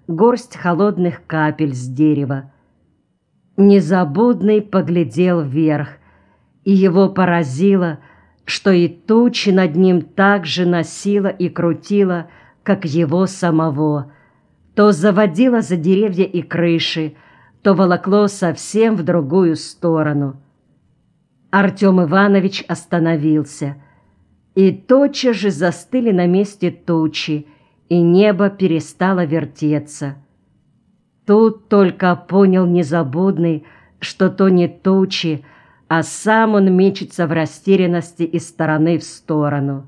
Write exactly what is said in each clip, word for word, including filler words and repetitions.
горсть холодных капель с дерева. Незабудный поглядел вверх, и его поразило, что и тучи над ним так же носила и крутила, как его самого. То заводило за деревья и крыши, то волокло совсем в другую сторону. Артем Иванович остановился, и тотчас же застыли на месте тучи, и небо перестало вертеться. Тут только понял Незабудный, что то не тучи, а сам он мечется в растерянности из стороны в сторону.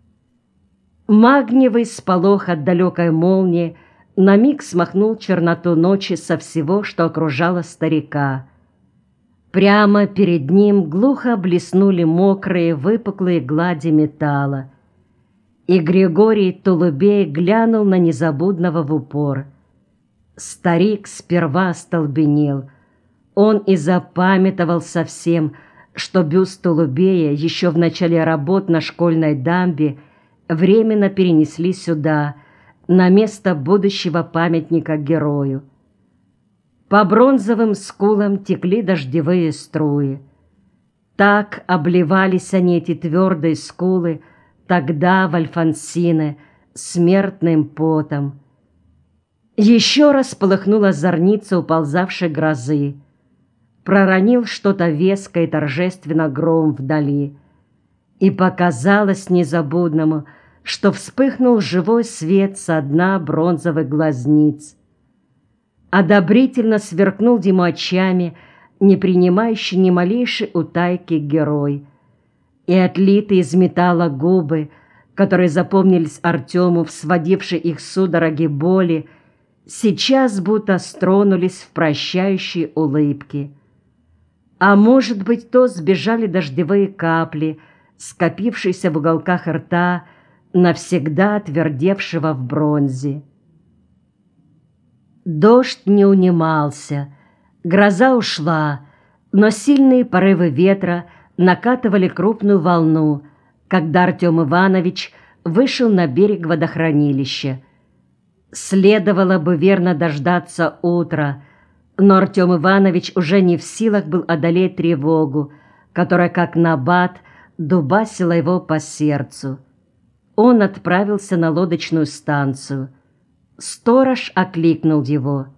Магниевый сполох от далекой молнии на миг смахнул черноту ночи со всего, что окружало старика. Прямо перед ним глухо блеснули мокрые выпуклые глади металла, и Григорий Тулубей глянул на Незабудного в упор. Старик сперва остолбенел. Он и запамятовал совсем, что бюст Тулубея еще в начале работ на школьной дамбе временно перенесли сюда, на место будущего памятника герою. По бронзовым скулам текли дождевые струи. Так обливались они, эти твердые скулы, тогда в Альфонсине смертным потом. Еще раз полыхнула зорница уползавшей грозы. Проронил что-то веско и торжественно гром вдали. И показалось Незабудному, что вспыхнул живой свет со дна бронзовых глазниц. Одобрительно сверкнул ему очами, не принимающий ни малейшей утайки герой. И отлитые из металла губы, которые запомнились Артему в сводившей их судороги боли, сейчас будто стронулись в прощающей улыбке. А может быть, то сбежали дождевые капли, скопившиеся в уголках рта, навсегда отвердевшего в бронзе. Дождь не унимался, гроза ушла, но сильные порывы ветра накатывали крупную волну, когда Артем Иванович вышел на берег водохранилища. Следовало бы верно дождаться утра, но Артем Иванович уже не в силах был одолеть тревогу, которая, как набат, дубасила его по сердцу. Он отправился на лодочную станцию. Сторож окликнул его.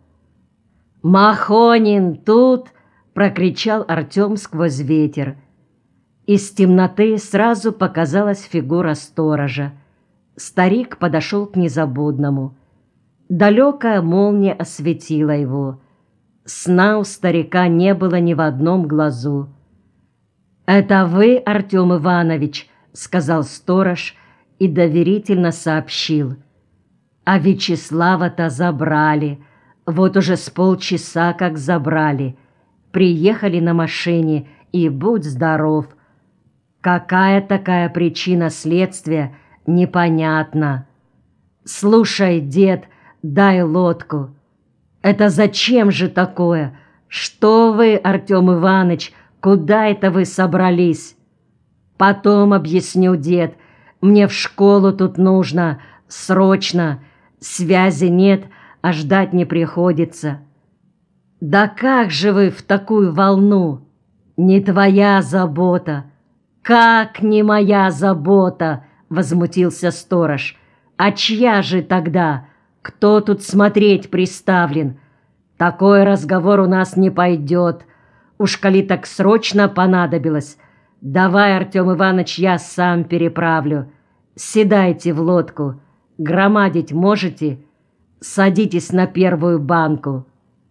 «Махонин, тут!» — прокричал Артем сквозь ветер. Из темноты сразу показалась фигура сторожа. Старик подошел к Незабудному. Далекая молния осветила его. Сна у старика не было ни в одном глазу. «Это вы, Артем Иванович?» — сказал сторож и доверительно сообщил. «А Вячеслава-то забрали. Вот уже с полчаса как забрали. Приехали на машине, и будь здоров. Какая такая причина следствия, непонятно. Слушай, дед, дай лодку. Это зачем же такое? Что вы, Артем Иванович, куда это вы собрались?» «Потом объясню, дед. Мне в школу тут нужно, срочно. Связи нет, а ждать не приходится». «Да как же вы в такую волну? Не твоя забота». «Как не моя забота?» — возмутился сторож. «А чья же тогда? Кто тут смотреть приставлен? Такой разговор у нас не пойдет. Уж коли так срочно понадобилось, давай, Артем Иванович, я сам переправлю. Седайте в лодку. Громадить можете? Садитесь на первую банку».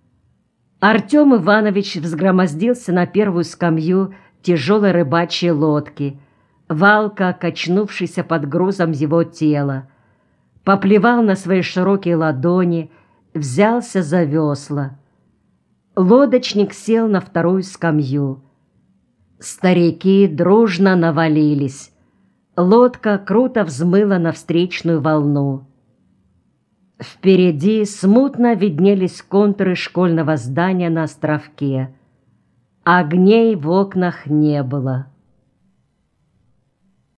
Артем Иванович взгромоздился на первую скамью тяжелой рыбачьей лодки, валка, качнувшийся под грузом его тела. Поплевал на свои широкие ладони, взялся за весла. Лодочник сел на вторую скамью. Старики дружно навалились. Лодка круто взмыла на встречную волну. Впереди смутно виднелись контуры школьного здания на островке. Огней в окнах не было.